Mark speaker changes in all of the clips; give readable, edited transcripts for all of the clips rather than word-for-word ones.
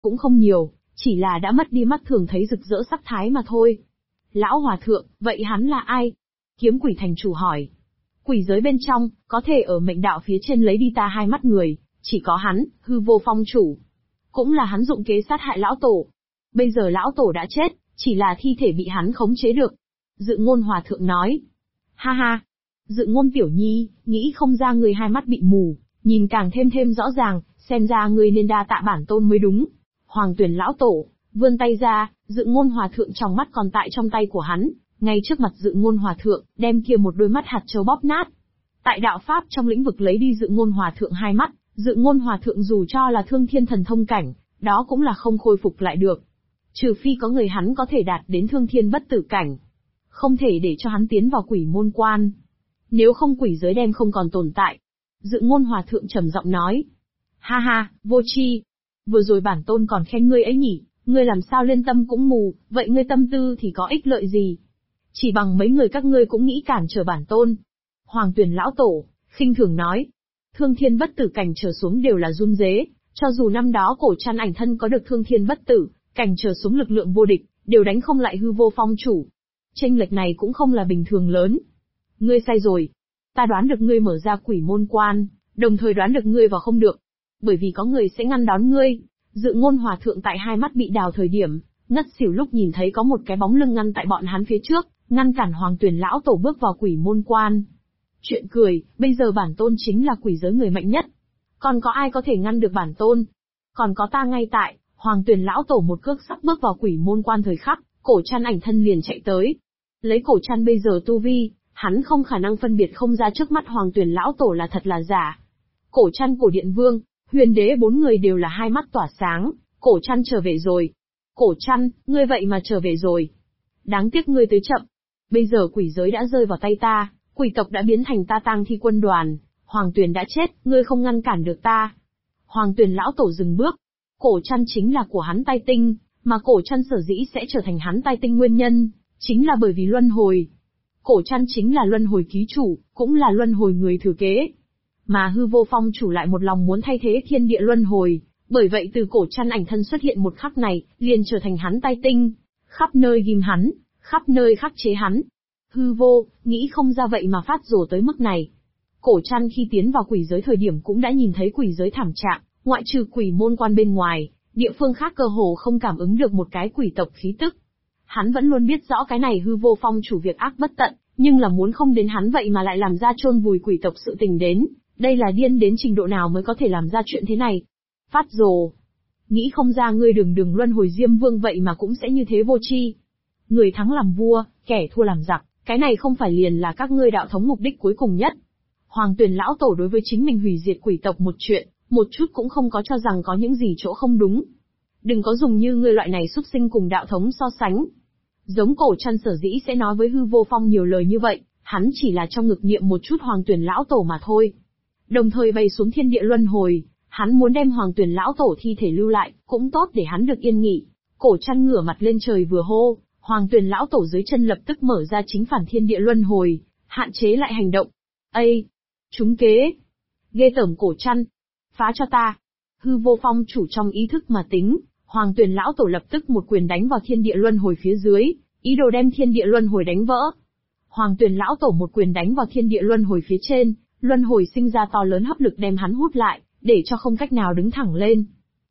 Speaker 1: cũng không nhiều, chỉ là đã mất đi mắt thường thấy rực rỡ sắc thái mà thôi. Lão hòa thượng, vậy hắn là ai? Kiếm quỷ thành chủ hỏi. Quỷ giới bên trong, có thể ở mệnh đạo phía trên lấy đi ta hai mắt người, chỉ có hắn, hư vô phong chủ. Cũng là hắn dụng kế sát hại lão tổ. Bây giờ lão tổ đã chết, chỉ là thi thể bị hắn khống chế được. Dự ngôn hòa thượng nói. Ha ha. Dự ngôn tiểu nhi, nghĩ không ra người hai mắt bị mù, nhìn càng thêm rõ ràng, xem ra người nên đa tạ bản tôn mới đúng. Hoàng Tuyền lão tổ, vươn tay ra, dự ngôn hòa thượng trong mắt còn tại trong tay của hắn, ngay trước mặt dự ngôn hòa thượng, đem kia một đôi mắt hạt châu bóp nát. Tại đạo pháp trong lĩnh vực lấy đi dự ngôn hòa thượng hai mắt, dự ngôn hòa thượng dù cho là thương thiên thần thông cảnh, đó cũng là không khôi phục lại được. Trừ phi có người hắn có thể đạt đến thương thiên bất tử cảnh. Không thể để cho hắn tiến vào quỷ môn quan. Nếu không quỷ giới đem không còn tồn tại. Dự ngôn hòa thượng trầm giọng nói. Ha ha, vô tri. Vừa rồi bản tôn còn khen ngươi ấy nhỉ, ngươi làm sao lên tâm cũng mù, vậy ngươi tâm tư thì có ích lợi gì? Chỉ bằng mấy người các ngươi cũng nghĩ cản trở bản tôn. Hoàng Tuyền lão tổ, khinh thường nói. Thương thiên bất tử cảnh trở xuống đều là run rế, cho dù năm đó cổ trăn ảnh thân có được thương thiên bất tử, cảnh trở xuống lực lượng vô địch, đều đánh không lại hư vô phong chủ. Chênh lệch này cũng không là bình thường lớn. Ngươi sai rồi. Ta đoán được ngươi mở ra quỷ môn quan, đồng thời đoán được ngươi vào không được. Bởi vì có người sẽ ngăn đón ngươi. Dự ngôn hòa thượng tại hai mắt bị đào thời điểm, ngất xỉu lúc nhìn thấy có một cái bóng lưng ngăn tại bọn hắn phía trước, ngăn cản Hoàng Tuyền lão tổ bước vào quỷ môn quan. Chuyện cười, bây giờ bản tôn chính là quỷ giới người mạnh nhất. Còn có ai có thể ngăn được bản tôn? Còn có ta ngay tại, Hoàng Tuyền lão tổ một cước sắp bước vào quỷ môn quan thời khắc, cổ trăn ảnh thân liền chạy tới. Lấy cổ trăn bây giờ tu vi, hắn không khả năng phân biệt không ra trước mắt Hoàng Tuyền lão tổ là thật là giả. Cổ trăn cổ điện vương, huyền đế bốn người đều là hai mắt tỏa sáng, cổ trăn trở về rồi. Cổ trăn, ngươi vậy mà trở về rồi. Đáng tiếc ngươi tới chậm. Bây giờ quỷ giới đã rơi vào tay ta, quỷ tộc đã biến thành ta tang thi quân đoàn, Hoàng Tuyền đã chết, ngươi không ngăn cản được ta. Hoàng Tuyền lão tổ dừng bước. Cổ trăn chính là của hắn tai tinh, mà cổ trăn sở dĩ sẽ trở thành hắn tai tinh nguyên nhân, chính là bởi vì luân hồi. Cổ trăn chính là luân hồi ký chủ, cũng là luân hồi người thừa kế. Mà hư vô phong chủ lại một lòng muốn thay thế thiên địa luân hồi, bởi vậy từ cổ trăn ảnh thân xuất hiện một khắc này, liền trở thành hắn tai tinh, khắp nơi ghim hắn, khắp nơi khắc chế hắn. Hư vô, nghĩ không ra vậy mà phát rồ tới mức này. Cổ trăn khi tiến vào quỷ giới thời điểm cũng đã nhìn thấy quỷ giới thảm trạng, ngoại trừ quỷ môn quan bên ngoài, địa phương khác cơ hồ không cảm ứng được một cái quỷ tộc khí tức. Hắn vẫn luôn biết rõ cái này hư vô phong chủ việc ác bất tận, nhưng là muốn không đến hắn vậy mà lại làm ra chôn vùi quỷ tộc sự tình đến, đây là điên đến trình độ nào mới có thể làm ra chuyện thế này. Phát rồ. Nghĩ không ra ngươi đường luân hồi Diêm Vương vậy mà cũng sẽ như thế vô tri. Người thắng làm vua, kẻ thua làm giặc, cái này không phải liền là các ngươi đạo thống mục đích cuối cùng nhất. Hoàng Tuyền lão tổ đối với chính mình hủy diệt quỷ tộc một chuyện, một chút cũng không có cho rằng có những gì chỗ không đúng. Đừng có dùng như ngươi loại này xúc sinh cùng đạo thống so sánh. Giống cổ trăn sở dĩ sẽ nói với hư vô phong nhiều lời như vậy, hắn chỉ là trong ngực niệm một chút Hoàng Tuyền lão tổ mà thôi. Đồng thời bay xuống thiên địa luân hồi, hắn muốn đem Hoàng Tuyền lão tổ thi thể lưu lại, cũng tốt để hắn được yên nghỉ. Cổ trăn ngửa mặt lên trời vừa hô, Hoàng Tuyền lão tổ dưới chân lập tức mở ra chính phản thiên địa luân hồi, hạn chế lại hành động. Ây! Trúng kế! Ghê tởm cổ trăn! Phá cho ta! Hư vô phong chủ trong ý thức mà tính, Hoàng Tuyền lão tổ lập tức một quyền đánh vào thiên địa luân hồi phía dưới, ý đồ đem thiên địa luân hồi đánh vỡ. Hoàng Tuyền lão tổ một quyền đánh vào thiên địa luân hồi phía trên, luân hồi sinh ra to lớn hấp lực đem hắn hút lại, để cho không cách nào đứng thẳng lên.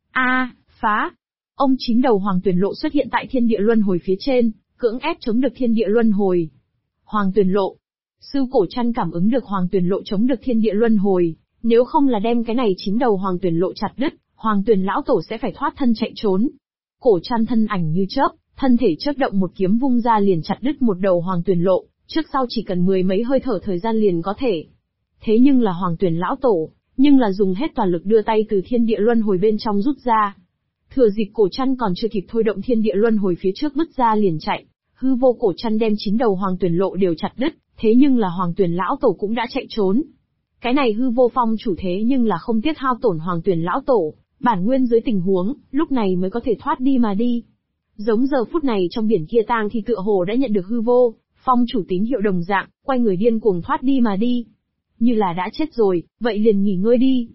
Speaker 1: Phá! Ông chín đầu Hoàng Tuyền lộ xuất hiện tại thiên địa luân hồi phía trên, cưỡng ép chống được thiên địa luân hồi. Hoàng Tuyền lộ. Sư cổ trăn cảm ứng được Hoàng Tuyền lộ chống được thiên địa luân hồi, nếu không là đem cái này chín đầu Hoàng Tuyền lộ chặt đứt, Hoàng Tuyền lão tổ sẽ phải thoát thân chạy trốn. Cổ trăn thân ảnh như chớp, thân thể chớp động một kiếm vung ra liền chặt đứt một đầu Hoàng Tuyền lộ, trước sau chỉ cần mười mấy hơi thở thời gian liền có thể. Thế nhưng là Hoàng Tuyền lão tổ, nhưng là dùng hết toàn lực đưa tay từ thiên địa luân hồi bên trong rút ra. Thừa dịp cổ trăn còn chưa kịp thôi động thiên địa luân hồi phía trước bứt ra liền chạy, hư vô cổ trăn đem chín đầu Hoàng Tuyền lộ đều chặt đứt, thế nhưng là Hoàng Tuyền lão tổ cũng đã chạy trốn. Cái này hư vô phong chủ thế nhưng là không tiếc hao tổn Hoàng Tuyền lão tổ, bản nguyên dưới tình huống, lúc này mới có thể thoát đi mà đi. Giống giờ phút này trong biển kia tang thì tựa hồ đã nhận được hư vô phong chủ tín hiệu đồng dạng, quay người điên cuồng thoát đi mà đi. Như là đã chết rồi, vậy liền nghỉ ngơi đi.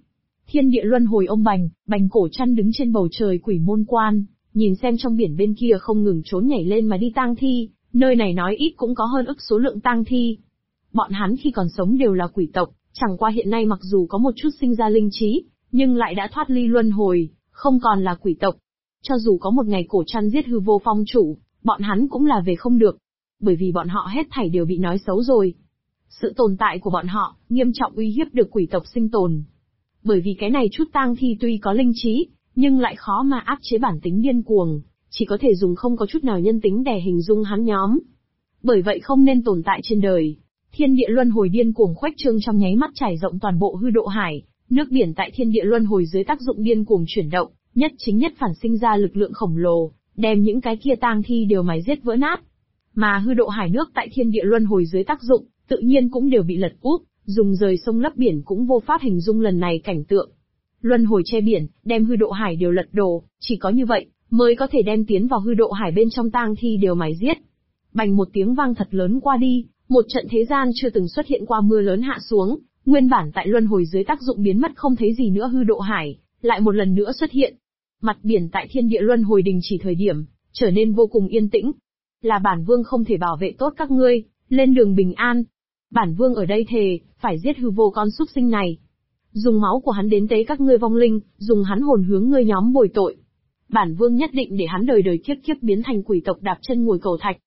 Speaker 1: Thiên địa luân hồi ông Bành, Bành Cổ Trăn đứng trên bầu trời quỷ môn quan, nhìn xem trong biển bên kia không ngừng trốn nhảy lên mà đi tang thi, nơi này nói ít cũng có hơn ức số lượng tang thi. Bọn hắn khi còn sống đều là quỷ tộc, chẳng qua hiện nay mặc dù có một chút sinh ra linh trí, nhưng lại đã thoát ly luân hồi, không còn là quỷ tộc. Cho dù có một ngày Cổ Trăn giết hư vô phong chủ, bọn hắn cũng là về không được. Bởi vì bọn họ hết thảy đều bị nói xấu rồi. Sự tồn tại của bọn họ, nghiêm trọng uy hiếp được quỷ tộc sinh tồn. Bởi vì cái này chút tang thi tuy có linh trí, nhưng lại khó mà áp chế bản tính điên cuồng, chỉ có thể dùng không có chút nào nhân tính để hình dung hắn nhóm. Bởi vậy không nên tồn tại trên đời. Thiên địa luân hồi điên cuồng khuếch trương trong nháy mắt trải rộng toàn bộ hư độ hải, nước biển tại thiên địa luân hồi dưới tác dụng điên cuồng chuyển động, nhất chính nhất phản sinh ra lực lượng khổng lồ, đem những cái kia tang thi đều mài giết vỡ nát. Mà hư độ hải nước tại thiên địa luân hồi dưới tác dụng, tự nhiên cũng đều bị lật úp, dùng rời sông lấp biển cũng vô pháp hình dung lần này cảnh tượng. Luân hồi che biển, đem hư độ hải đều lật đổ, chỉ có như vậy, mới có thể đem tiến vào hư độ hải bên trong tang thi đều mài giết. Bành một tiếng vang thật lớn qua đi, một trận thế gian chưa từng xuất hiện qua mưa lớn hạ xuống, nguyên bản tại luân hồi dưới tác dụng biến mất không thấy gì nữa hư độ hải, lại một lần nữa xuất hiện. Mặt biển tại thiên địa luân hồi đình chỉ thời điểm, trở nên vô cùng yên tĩnh. Là bản vương không thể bảo vệ tốt các ngươi, lên đường bình an. Bản vương ở đây thề, phải giết hư vô con súc sinh này. Dùng máu của hắn đến tế các ngươi vong linh, dùng hắn hồn hướng ngươi nhóm bồi tội. Bản vương nhất định để hắn đời đời kiếp kiếp biến thành quỷ tộc đạp chân ngồi cầu thạch.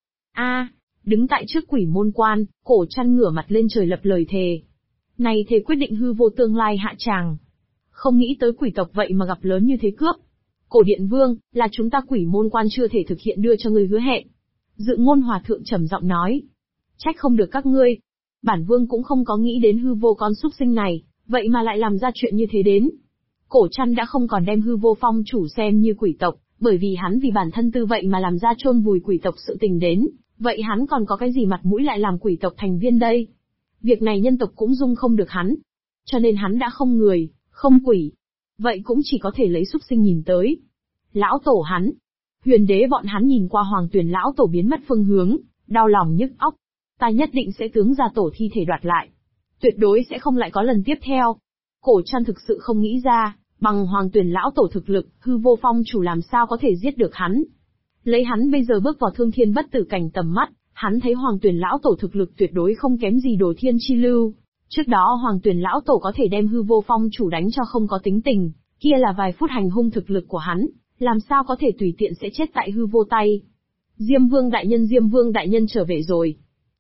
Speaker 1: Đứng tại trước quỷ môn quan, Cổ Trăn ngửa mặt lên trời lập lời thề. Này thề quyết định hư vô tương lai hạ tràng. Không nghĩ tới quỷ tộc vậy mà gặp lớn như thế cướp. Cổ Điện Vương, là chúng ta quỷ môn quan chưa thể thực hiện đưa cho ngươi hứa hẹn. Dự Ngôn Hòa Thượng trầm giọng nói. Trách không được các ngươi. Bản vương cũng không có nghĩ đến hư vô con súc sinh này, vậy mà lại làm ra chuyện như thế đến. Cổ Trăn đã không còn đem hư vô phong chủ xem như quỷ tộc, bởi vì hắn vì bản thân tư vậy mà làm ra chôn vùi quỷ tộc sự tình đến, vậy hắn còn có cái gì mặt mũi lại làm quỷ tộc thành viên đây? Việc này nhân tộc cũng dung không được hắn. Cho nên hắn đã không người, không quỷ. Vậy cũng chỉ có thể lấy súc sinh nhìn tới. Lão tổ hắn. Huyền đế bọn hắn nhìn qua Hoàng Tuyền lão tổ biến mất phương hướng, đau lòng nhức óc. Ta nhất định sẽ tướng ra tổ thi thể đoạt lại. Tuyệt đối sẽ không lại có lần tiếp theo. Cổ Trăn thực sự không nghĩ ra, bằng Hoàng Tuyền lão tổ thực lực, hư vô phong chủ làm sao có thể giết được hắn. Lấy hắn bây giờ bước vào thương thiên bất tử cảnh tầm mắt, hắn thấy Hoàng Tuyền lão tổ thực lực tuyệt đối không kém gì Đồ Thiên Chi Lưu. Trước đó Hoàng Tuyền lão tổ có thể đem hư vô phong chủ đánh cho không có tính tình, kia là vài phút hành hung thực lực của hắn, làm sao có thể tùy tiện sẽ chết tại hư vô tay. Diêm Vương đại nhân trở về rồi.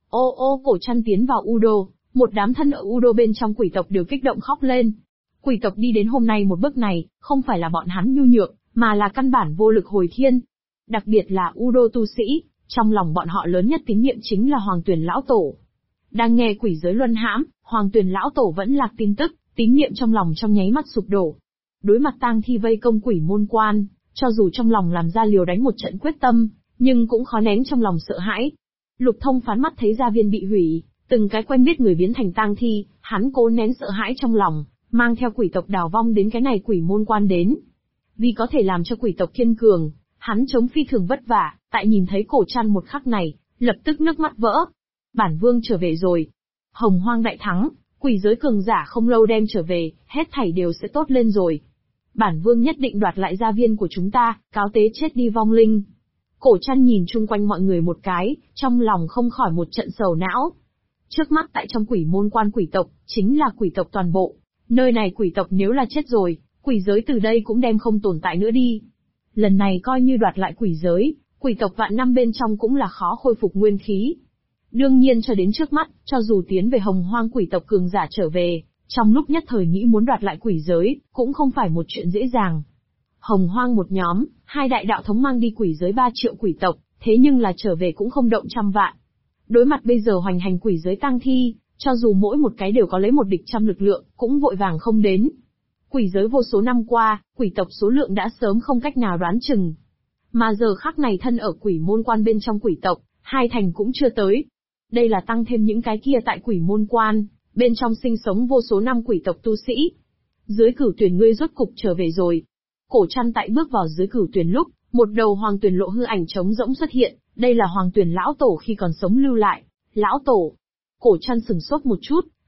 Speaker 1: Cổ Trăn tiến vào U Đô, một đám thân ở U Đô bên trong quỷ tộc đều kích động khóc lên. Quỷ tộc đi đến hôm nay một bước này, không phải là bọn hắn nhu nhược, mà là căn bản vô lực hồi thiên. Đặc biệt là U Đô tu sĩ, trong lòng bọn họ lớn nhất tín niệm chính là Hoàng Tuyền lão tổ. Đang nghe quỷ giới luân hãm, Hoàng Tuyền lão tổ vẫn lạc tin tức, tín niệm trong lòng trong nháy mắt sụp đổ. Đối mặt tang thi vây công quỷ môn quan, cho dù trong lòng làm ra liều đánh một trận quyết tâm, nhưng cũng khó nén trong lòng sợ hãi. Lục Thông Phán mắt thấy gia viên bị hủy, từng cái quen biết người biến thành tang thi, hắn cố nén sợ hãi trong lòng, mang theo quỷ tộc đào vong đến cái này quỷ môn quan đến. Vì có thể làm cho quỷ tộc kiên cường, hắn chống phi thường vất vả, tại nhìn thấy Cổ Trăn một khắc này, lập tức nước mắt vỡ. Bản vương trở về rồi. Hồng Hoang đại thắng, quỷ giới cường giả không lâu đem trở về, hết thảy đều sẽ tốt lên rồi. Bản vương nhất định đoạt lại gia viên của chúng ta, cáo tế chết đi vong linh. Cổ Trăn nhìn chung quanh mọi người một cái, trong lòng không khỏi một trận sầu não. Trước mắt tại trong quỷ môn quan quỷ tộc, chính là quỷ tộc toàn bộ. Nơi này quỷ tộc nếu là chết rồi, quỷ giới từ đây cũng đem không tồn tại nữa đi. Lần này coi như đoạt lại quỷ giới, quỷ tộc vạn năm bên trong cũng là khó khôi phục nguyên khí. Đương nhiên cho đến trước mắt, cho dù tiến về Hồng Hoang quỷ tộc cường giả trở về, trong lúc nhất thời nghĩ muốn đoạt lại quỷ giới, cũng không phải một chuyện dễ dàng. Hồng Hoang một nhóm, hai đại đạo thống mang đi quỷ giới 3 triệu quỷ tộc, thế nhưng là trở về cũng không động trăm vạn. Đối mặt bây giờ hoành hành quỷ giới tang thi, cho dù mỗi một cái đều có lấy một địch trăm lực lượng, cũng vội vàng không đến. Quỷ giới vô số năm qua, quỷ tộc số lượng đã sớm không cách nào đoán chừng. Mà giờ khắc này thân ở quỷ môn quan bên trong quỷ tộc, 2 thành cũng chưa tới. Đây là tăng thêm những cái kia tại quỷ môn quan, bên trong sinh sống vô số năm quỷ tộc tu sĩ. Dưới cửu tuyển ngươi rốt cục trở về rồi. Cổ Trăn tại bước vào dưới cửu tuyển lúc, một đầu Hoàng Tuyền lộ hư ảnh trống rỗng xuất hiện, đây là Hoàng Tuyền lão tổ khi còn sống lưu lại. Lão tổ. Cổ Trăn sừng sốt một chút,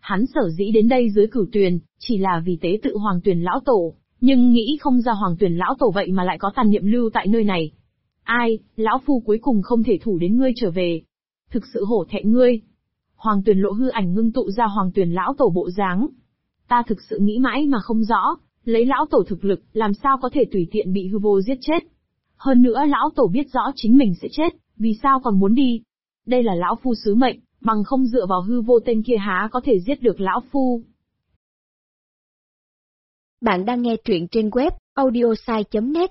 Speaker 1: Hắn sở dĩ đến đây dưới Cửu Tuyền, chỉ là vì tế tự Hoàng Tuyền lão tổ, nhưng nghĩ không ra Hoàng Tuyền lão tổ vậy mà lại có tàn niệm lưu tại nơi này. Ai, lão phu cuối cùng không thể thủ đến ngươi trở về. Thực sự hổ thẹn ngươi. Hoàng Tuyền lộ hư ảnh ngưng tụ ra Hoàng Tuyền lão tổ bộ dáng. Ta thực sự nghĩ mãi mà không rõ, lấy lão tổ thực lực, làm sao có thể tùy tiện bị hư vô giết chết. Hơn nữa lão tổ biết rõ chính mình sẽ chết, vì sao còn muốn đi? Đây là lão phu sứ mệnh, bằng không dựa vào hư vô tên kia há có thể giết được lão phu.
Speaker 2: Bạn đang nghe truyện trên web audiosai.net.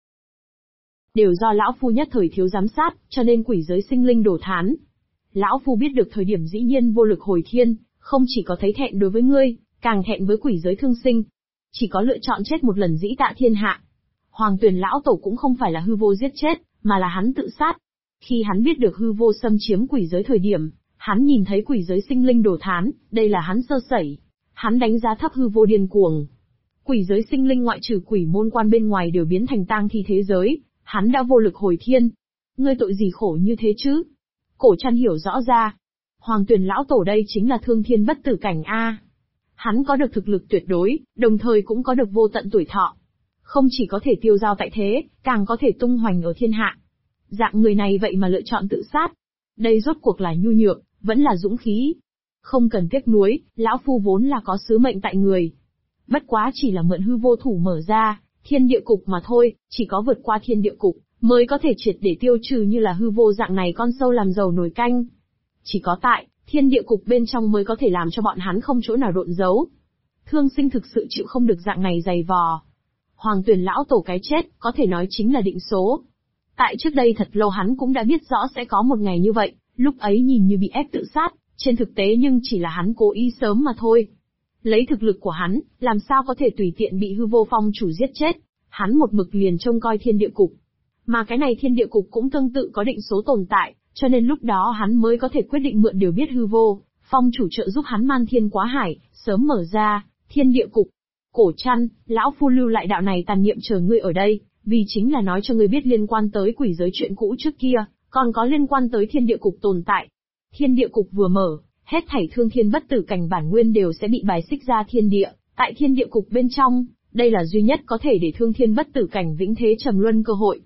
Speaker 1: Đều do lão phu nhất thời thiếu giám sát, cho nên quỷ giới sinh linh đổ thán. Lão phu biết được thời điểm dĩ nhiên vô lực hồi thiên, không chỉ có thấy thẹn đối với ngươi, càng thẹn với quỷ giới thương sinh. Chỉ có lựa chọn chết một lần dĩ tạ thiên hạ. Hoàng Tuyền lão tổ cũng không phải là hư vô giết chết, mà là hắn tự sát. Khi hắn biết được hư vô xâm chiếm quỷ giới thời điểm, hắn nhìn thấy quỷ giới sinh linh đổ thán, đây là hắn sơ sẩy. Hắn đánh giá thấp hư vô điên cuồng. Quỷ giới sinh linh ngoại trừ quỷ môn quan bên ngoài đều biến thành tang thi thế giới, hắn đã vô lực hồi thiên. Ngươi tội gì khổ như thế chứ? Cổ Trăn hiểu rõ ra. Hoàng Tuyền lão tổ đây chính là thương thiên bất tử cảnh A. Hắn có được thực lực tuyệt đối, đồng thời cũng có được vô tận tuổi thọ. Không chỉ có thể tiêu dao tại thế, càng có thể tung hoành ở thiên hạ. Dạng người này vậy mà lựa chọn tự sát. Đây rốt cuộc là nhu nhược, vẫn là dũng khí. Không cần tiếc nuối, lão phu vốn là có sứ mệnh tại người. Bất quá chỉ là mượn hư vô thủ mở ra, thiên địa cục mà thôi, chỉ có vượt qua thiên địa cục, mới có thể triệt để tiêu trừ như là hư vô dạng này con sâu làm dầu nồi canh. Chỉ có tại, thiên địa cục bên trong mới có thể làm cho bọn hắn không chỗ nào độn giấu. Thương sinh thực sự chịu không được dạng này dày vò. Hoàng Tuyền lão tổ cái chết, có thể nói chính là định số. Tại trước đây thật lâu hắn cũng đã biết rõ sẽ có một ngày như vậy, lúc ấy nhìn như bị ép tự sát, trên thực tế nhưng chỉ là hắn cố ý sớm mà thôi. Lấy thực lực của hắn, làm sao có thể tùy tiện bị hư vô phong chủ giết chết, hắn một mực liền trông coi thiên địa cục. Mà cái này thiên địa cục cũng tương tự có định số tồn tại, cho nên lúc đó hắn mới có thể quyết định mượn điều biết hư vô, phong chủ trợ giúp hắn man thiên quá hải, sớm mở ra, thiên địa cục. Cổ Trăn, lão phu lưu lại đạo này tàn niệm chờ ngươi ở đây, vì chính là nói cho ngươi biết liên quan tới quỷ giới chuyện cũ trước kia, còn có liên quan tới thiên địa cục tồn tại. Thiên địa cục vừa mở, hết thảy thương thiên bất tử cảnh bản nguyên đều sẽ bị bài xích ra thiên địa, tại thiên địa cục bên trong, đây là duy nhất có thể để thương thiên bất tử cảnh vĩnh thế trầm luân cơ hội.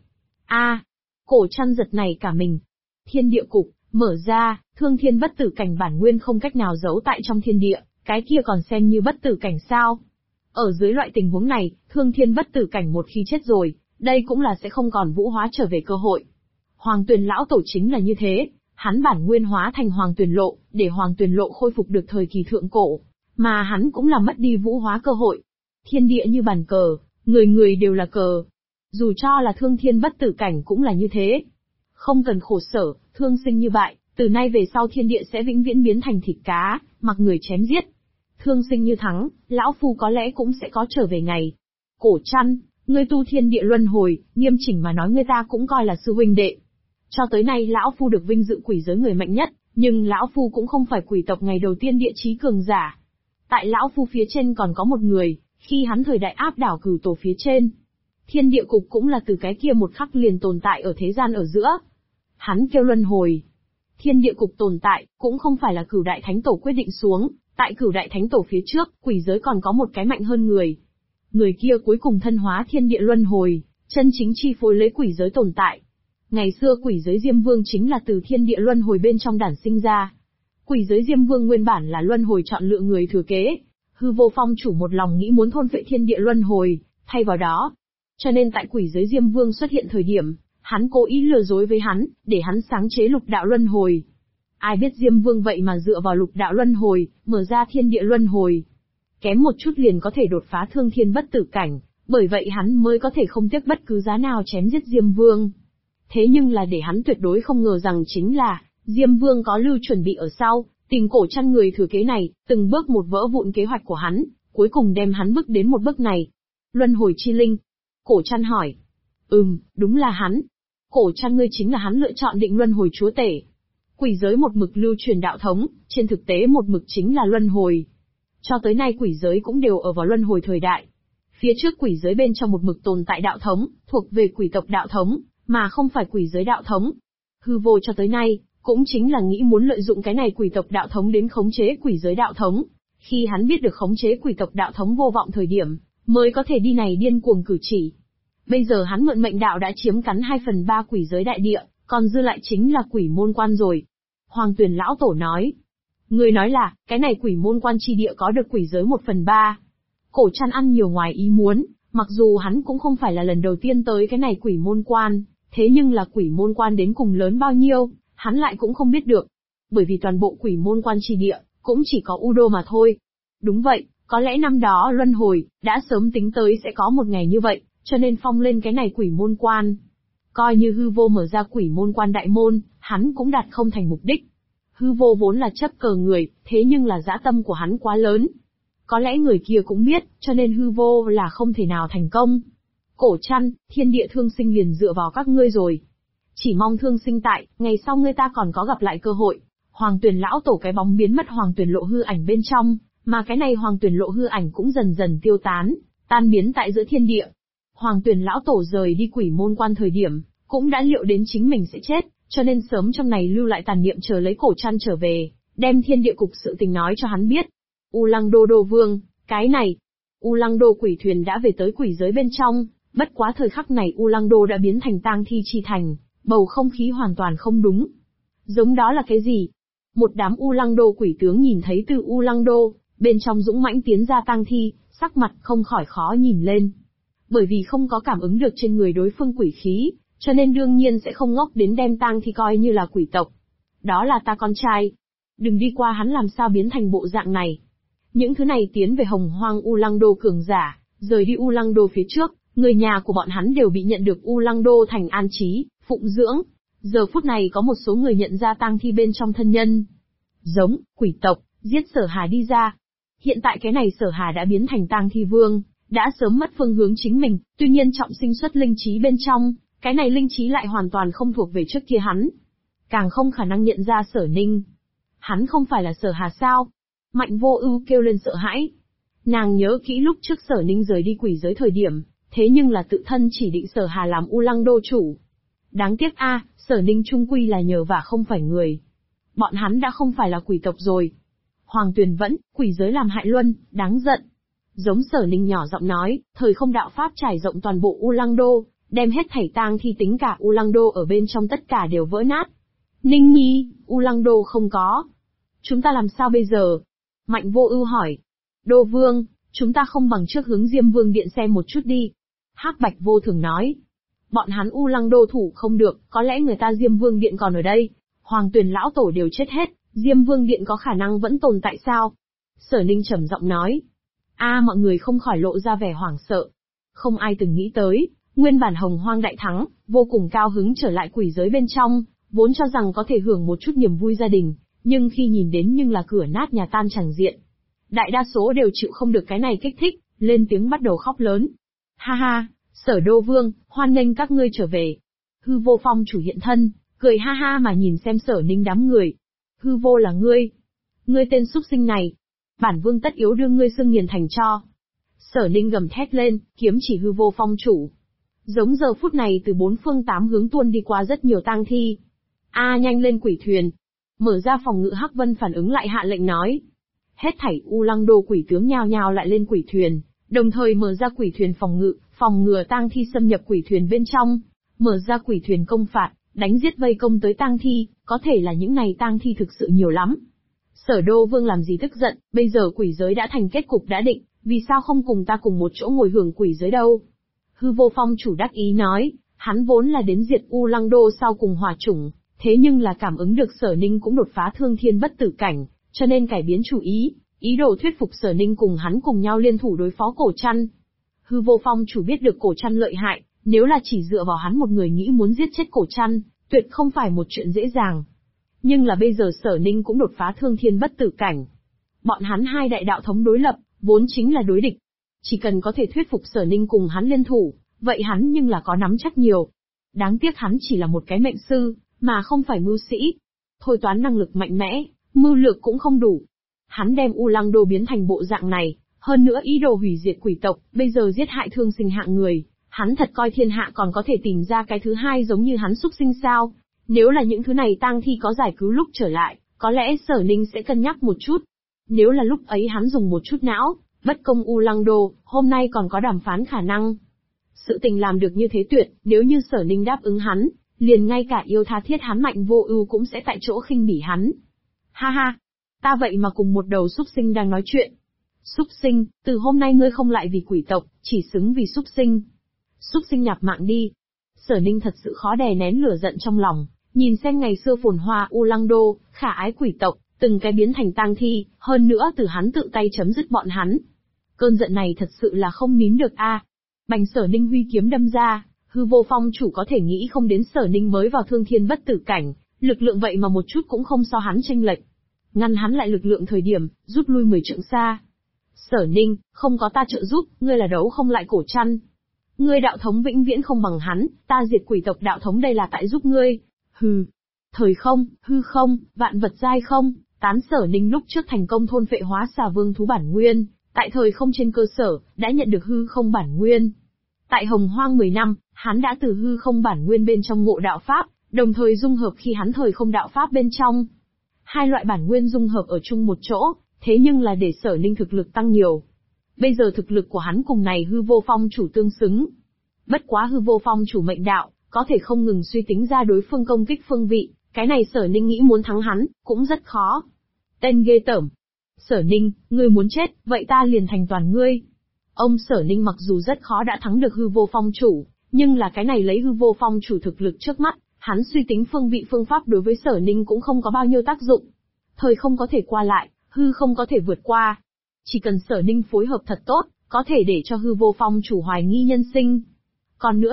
Speaker 1: Cổ Trăn giật này cả mình. Thiên địa cục, mở ra, thương thiên bất tử cảnh bản nguyên không cách nào giấu tại trong thiên địa, cái kia còn xem như bất tử cảnh sao? Ở dưới loại tình huống này, thương thiên bất tử cảnh một khi chết rồi, đây cũng là sẽ không còn vũ hóa trở về cơ hội. Hoàng Tuyền lão tổ chính là như thế, hắn bản nguyên hóa thành Hoàng Tuyền lộ, để Hoàng Tuyền lộ khôi phục được thời kỳ thượng cổ, mà hắn cũng là mất đi vũ hóa cơ hội. Thiên địa như bàn cờ, người người đều là cờ. Dù cho là thương thiên bất tử cảnh cũng là như thế. Không cần khổ sở, thương sinh như vậy, từ nay về sau thiên địa sẽ vĩnh viễn biến thành thịt cá, mặc người chém giết. Thương sinh như thắng, lão phu có lẽ cũng sẽ có trở về ngày. Cổ Trăn, ngươi tu thiên địa luân hồi, nghiêm chỉnh mà nói người ta cũng coi là sư huynh đệ. Cho tới nay lão phu được vinh dự quỷ giới người mạnh nhất, nhưng lão phu cũng không phải quỷ tộc ngày đầu tiên địa chí cường giả. Tại lão phu phía trên còn có một người, khi hắn thời đại áp đảo Cửu tổ phía trên. Thiên địa cục cũng là từ cái kia một khắc liền tồn tại ở thế gian ở giữa. Hắn kêu luân hồi. Thiên địa cục tồn tại, cũng không phải là Cửu đại thánh tổ quyết định xuống, tại Cửu đại thánh tổ phía trước, quỷ giới còn có một cái mạnh hơn người. Người kia cuối cùng thân hóa thiên địa luân hồi, chân chính chi phối lấy quỷ giới tồn tại. Ngày xưa quỷ giới Diêm Vương chính là từ thiên địa luân hồi bên trong đản sinh ra. Quỷ giới Diêm Vương nguyên bản là luân hồi chọn lựa người thừa kế. Hư vô phong chủ một lòng nghĩ muốn thôn phệ thiên địa luân hồi, thay vào đó. Cho nên tại quỷ giới Diêm Vương xuất hiện thời điểm, hắn cố ý lừa dối với hắn, để hắn sáng chế lục đạo luân hồi. Ai biết Diêm Vương vậy mà dựa vào lục đạo luân hồi, mở ra thiên địa luân hồi. Kém một chút liền có thể đột phá thương thiên bất tử cảnh, bởi vậy hắn mới có thể không tiếc bất cứ giá nào chém giết Diêm Vương. Thế nhưng là để hắn tuyệt đối không ngờ rằng chính là, Diêm Vương có lưu chuẩn bị ở sau, tìm Cổ Trăn người thừa kế này, từng bước một vỡ vụn kế hoạch của hắn, cuối cùng đem hắn bước đến một bước này. Luân hồi chi linh. Cổ Trăn hỏi. Đúng là hắn. Cổ Trăn ngươi chính là hắn lựa chọn định luân hồi chúa tể. Quỷ giới một mực lưu truyền đạo thống, trên thực tế một mực chính là luân hồi. Cho tới nay quỷ giới cũng đều ở vào luân hồi thời đại. Phía trước quỷ giới bên trong một mực tồn tại đạo thống, thuộc về quỷ tộc đạo thống, mà không phải quỷ giới đạo thống. Hư vô cho tới nay, cũng chính là nghĩ muốn lợi dụng cái này quỷ tộc đạo thống đến khống chế quỷ giới đạo thống, Khi hắn biết được khống chế quỷ tộc đạo thống vô vọng thời điểm, mới có thể đi này điên cuồng cử chỉ. Bây giờ hắn mượn mệnh đạo đã chiếm cắn 2/3 quỷ giới đại địa, còn dư lại chính là quỷ môn quan rồi. Hoàng Tuyền lão tổ nói. Người nói là, cái này quỷ môn quan chi địa có được quỷ giới 1/3. Cổ Trăn ăn nhiều ngoài ý muốn, mặc dù hắn cũng không phải là lần đầu tiên tới cái này quỷ môn quan, thế nhưng là quỷ môn quan đến cùng lớn bao nhiêu, hắn lại cũng không biết được. Bởi vì toàn bộ quỷ môn quan chi địa, cũng chỉ có U Đô mà thôi. Đúng vậy, có lẽ năm đó Luân Hồi, đã sớm tính tới sẽ có một ngày như vậy, cho nên phong lên cái này quỷ môn quan. Coi như hư vô mở ra quỷ môn quan đại môn, hắn cũng đạt không thành mục đích. Hư vô vốn là chấp cờ người, thế nhưng là dã tâm của hắn quá lớn. Có lẽ người kia cũng biết, cho nên hư vô là không thể nào thành công. Cổ Trăn, thiên địa thương sinh liền dựa vào các ngươi rồi. Chỉ mong thương sinh tại, ngày sau ngươi ta còn có gặp lại cơ hội. Hoàng Tuyền lão tổ cái bóng biến mất Hoàng Tuyền lộ hư ảnh bên trong, mà cái này Hoàng Tuyền lộ hư ảnh cũng dần dần tiêu tán, tan biến tại giữa thiên địa. Hoàng Tuyền lão tổ rời đi quỷ môn quan thời điểm, cũng đã liệu đến chính mình sẽ chết, cho nên sớm trong này lưu lại tàn niệm chờ lấy Cổ Trăn trở về, đem thiên địa cục sự tình nói cho hắn biết. U Lăng Đô Đô Vương, cái này, U Lăng Đô quỷ thuyền đã về tới quỷ giới bên trong, bất quá thời khắc này U Lăng Đô đã biến thành tang thi chi thành, bầu không khí hoàn toàn không đúng. Giống đó là cái gì? Một đám U Lăng Đô quỷ tướng nhìn thấy từ U Lăng Đô, bên trong dũng mãnh tiến ra tang thi, sắc mặt không khỏi khó nhìn lên. Bởi vì không có cảm ứng được trên người đối phương quỷ khí, cho nên đương nhiên sẽ không ngốc đến đem tang thi coi như là quỷ tộc. Đó là ta con trai. Đừng đi qua hắn làm sao biến thành bộ dạng này. Những thứ này tiến về hồng hoang U Lăng Đô cường giả, rời đi U Lăng Đô phía trước, người nhà của bọn hắn đều bị nhận được U Lăng Đô thành an trí, phụng dưỡng. Giờ phút này có một số người nhận ra tang thi bên trong thân nhân. Giống, quỷ tộc, giết Sở Hà đi ra. Hiện tại cái này Sở Hà đã biến thành tang thi vương, đã sớm mất phương hướng chính mình, tuy nhiên trọng sinh xuất linh trí bên trong, cái này linh trí lại hoàn toàn không thuộc về trước kia hắn. Càng không khả năng nhận ra Sở Ninh. Hắn không phải là Sở Hà sao? Mạnh Vô Ưu kêu lên sợ hãi. Nàng nhớ kỹ lúc trước Sở Ninh rời đi quỷ giới thời điểm, thế nhưng là tự thân chỉ định Sở Hà làm U Lăng Đô chủ. Đáng tiếc Sở Ninh chung quy là nhờ vả không phải người. Bọn hắn đã không phải là quỷ tộc rồi. Hoàng Tuyền vẫn, quỷ giới làm hại Luân, đáng giận. Giống Sở Ninh nhỏ giọng nói, thời không đạo pháp trải rộng toàn bộ U Lăng Đô, đem hết thảy tang thi tính cả U Lăng Đô ở bên trong tất cả đều vỡ nát. Ninh Nhi, U Lăng Đô không có. Chúng ta làm sao bây giờ? Mạnh Vô Ưu hỏi. Đô Vương, chúng ta không bằng trước hướng Diêm Vương Điện xem một chút đi. Hắc Bạch Vô Thường nói. Bọn hắn U Lăng Đô thủ không được, có lẽ người ta Diêm Vương Điện còn ở đây. Hoàng Tuyền lão tổ đều chết hết, Diêm Vương Điện có khả năng vẫn tồn tại sao? Sở Ninh trầm giọng nói. Mọi người không khỏi lộ ra vẻ hoảng sợ. Không ai từng nghĩ tới, nguyên bản Hồng Hoang đại thắng, vô cùng cao hứng trở lại quỷ giới bên trong, vốn cho rằng có thể hưởng một chút niềm vui gia đình, nhưng khi nhìn đến nhưng là cửa nát nhà tan chẳng diện. Đại đa số đều chịu không được cái này kích thích, lên tiếng bắt đầu khóc lớn. Ha ha, Sở Đô Vương, hoan nghênh các ngươi trở về. Hư Vô Phong chủ hiện thân, cười ha ha mà nhìn xem Sở Ninh đám người. Hư Vô là ngươi. Ngươi tên súc sinh này. Bản vương tất yếu đưa ngươi xương nghiền thành tro. Sở Ninh gầm thét lên, kiếm chỉ Hư Vô Phong chủ. Giống giờ phút này từ bốn phương tám hướng tuôn đi qua rất nhiều tang thi. Nhanh lên quỷ thuyền. Mở ra phòng ngự Hắc Vân phản ứng lại hạ lệnh nói. Hết thảy U Lăng Đô quỷ tướng nhao nhao lại lên quỷ thuyền, đồng thời mở ra quỷ thuyền phòng ngự, phòng ngừa tang thi xâm nhập quỷ thuyền bên trong, mở ra quỷ thuyền công phạt, đánh giết vây công tới tang thi, có thể là những này tang thi thực sự nhiều lắm. Sở Đô Vương làm gì tức giận, bây giờ quỷ giới đã thành kết cục đã định, vì sao không cùng ta cùng một chỗ ngồi hưởng quỷ giới đâu? Hư Vô Phong chủ đắc ý nói, hắn vốn là đến diệt U Lăng Đô sau cùng hỏa chủng, thế nhưng là cảm ứng được Sở Ninh cũng đột phá thương thiên bất tử cảnh, cho nên cải biến chủ ý đồ thuyết phục Sở Ninh cùng hắn cùng nhau liên thủ đối phó Cổ Trăn. Hư Vô Phong chủ biết được Cổ Trăn lợi hại, nếu là chỉ dựa vào hắn một người nghĩ muốn giết chết Cổ Trăn, tuyệt không phải một chuyện dễ dàng. Nhưng là bây giờ Sở Ninh cũng đột phá thương thiên bất tử cảnh. Bọn hắn hai đại đạo thống đối lập, vốn chính là đối địch. Chỉ cần có thể thuyết phục Sở Ninh cùng hắn liên thủ, vậy hắn nhưng là có nắm chắc nhiều. Đáng tiếc hắn chỉ là một cái mệnh sư, mà không phải mưu sĩ. Thôi toán năng lực mạnh mẽ, mưu lược cũng không đủ. Hắn đem U Lăng Đô biến thành bộ dạng này, hơn nữa ý đồ hủy diệt quỷ tộc, bây giờ giết hại thương sinh hạng người. Hắn thật coi thiên hạ còn có thể tìm ra cái thứ hai giống như hắn súc sinh sao? Nếu là những thứ này tang thi có giải cứu lúc trở lại, có lẽ Sở Ninh sẽ cân nhắc một chút. Nếu là lúc ấy hắn dùng một chút não, bất công U Lăng Đô, hôm nay còn có đàm phán khả năng. Sự tình làm được như thế tuyệt, nếu như Sở Ninh đáp ứng hắn, liền ngay cả yêu tha thiết hắn Mạnh Vô Ưu cũng sẽ tại chỗ khinh bỉ hắn. Ha ha, ta vậy mà cùng một đầu súc sinh đang nói chuyện. Súc sinh, từ hôm nay ngươi không lại vì quỷ tộc, chỉ xứng vì súc sinh. Súc sinh nhạp mạng đi. Sở Ninh thật sự khó đè nén lửa giận trong lòng, nhìn xem ngày xưa phồn hoa U Lăng Đô, khả ái quỷ tộc, từng cái biến thành tang thi, hơn nữa từ hắn tự tay chấm dứt bọn hắn. Cơn giận này thật sự là không nín được a. Bành Sở Ninh huy kiếm đâm ra, Hư Vô Phong chủ có thể nghĩ không đến Sở Ninh mới vào thương thiên bất tử cảnh, lực lượng vậy mà một chút cũng không so hắn chênh lệch. Ngăn hắn lại lực lượng thời điểm, rút lui 10 trượng xa. Sở Ninh, không có ta trợ giúp, ngươi là đấu không lại Cổ Trăn. Ngươi đạo thống vĩnh viễn không bằng hắn, ta diệt quỷ tộc đạo thống đây là tại giúp ngươi. Hừ. Thời không, hư không, vạn vật giai không, tán Sở Ninh lúc trước thành công thôn phệ hóa xà vương thú bản nguyên, tại thời không trên cơ sở, đã nhận được hư không bản nguyên. Tại Hồng Hoang 10 năm, hắn đã từ hư không bản nguyên bên trong ngộ đạo pháp, đồng thời dung hợp khi hắn thời không đạo pháp bên trong. Hai loại bản nguyên dung hợp ở chung một chỗ, thế nhưng là để Sở Ninh thực lực tăng nhiều. Bây giờ thực lực của hắn cùng này Hư Vô Phong chủ tương xứng. Bất quá Hư Vô Phong chủ mệnh đạo, có thể không ngừng suy tính ra đối phương công kích phương vị, cái này Sở Ninh nghĩ muốn thắng hắn, cũng rất khó. Tên ghê tởm. Sở Ninh, ngươi muốn chết, vậy ta liền thành toàn ngươi. Ông Sở Ninh mặc dù rất khó đã thắng được Hư Vô Phong chủ, nhưng là cái này lấy Hư Vô Phong chủ thực lực trước mắt, hắn suy tính phương vị phương pháp đối với Sở Ninh cũng không có bao nhiêu tác dụng. Thời không có thể qua lại, hư không có thể vượt qua. Chỉ cần Sở Ninh phối hợp thật tốt, có thể để cho Hư Vô Phong chủ hoài nghi nhân sinh. Còn nữa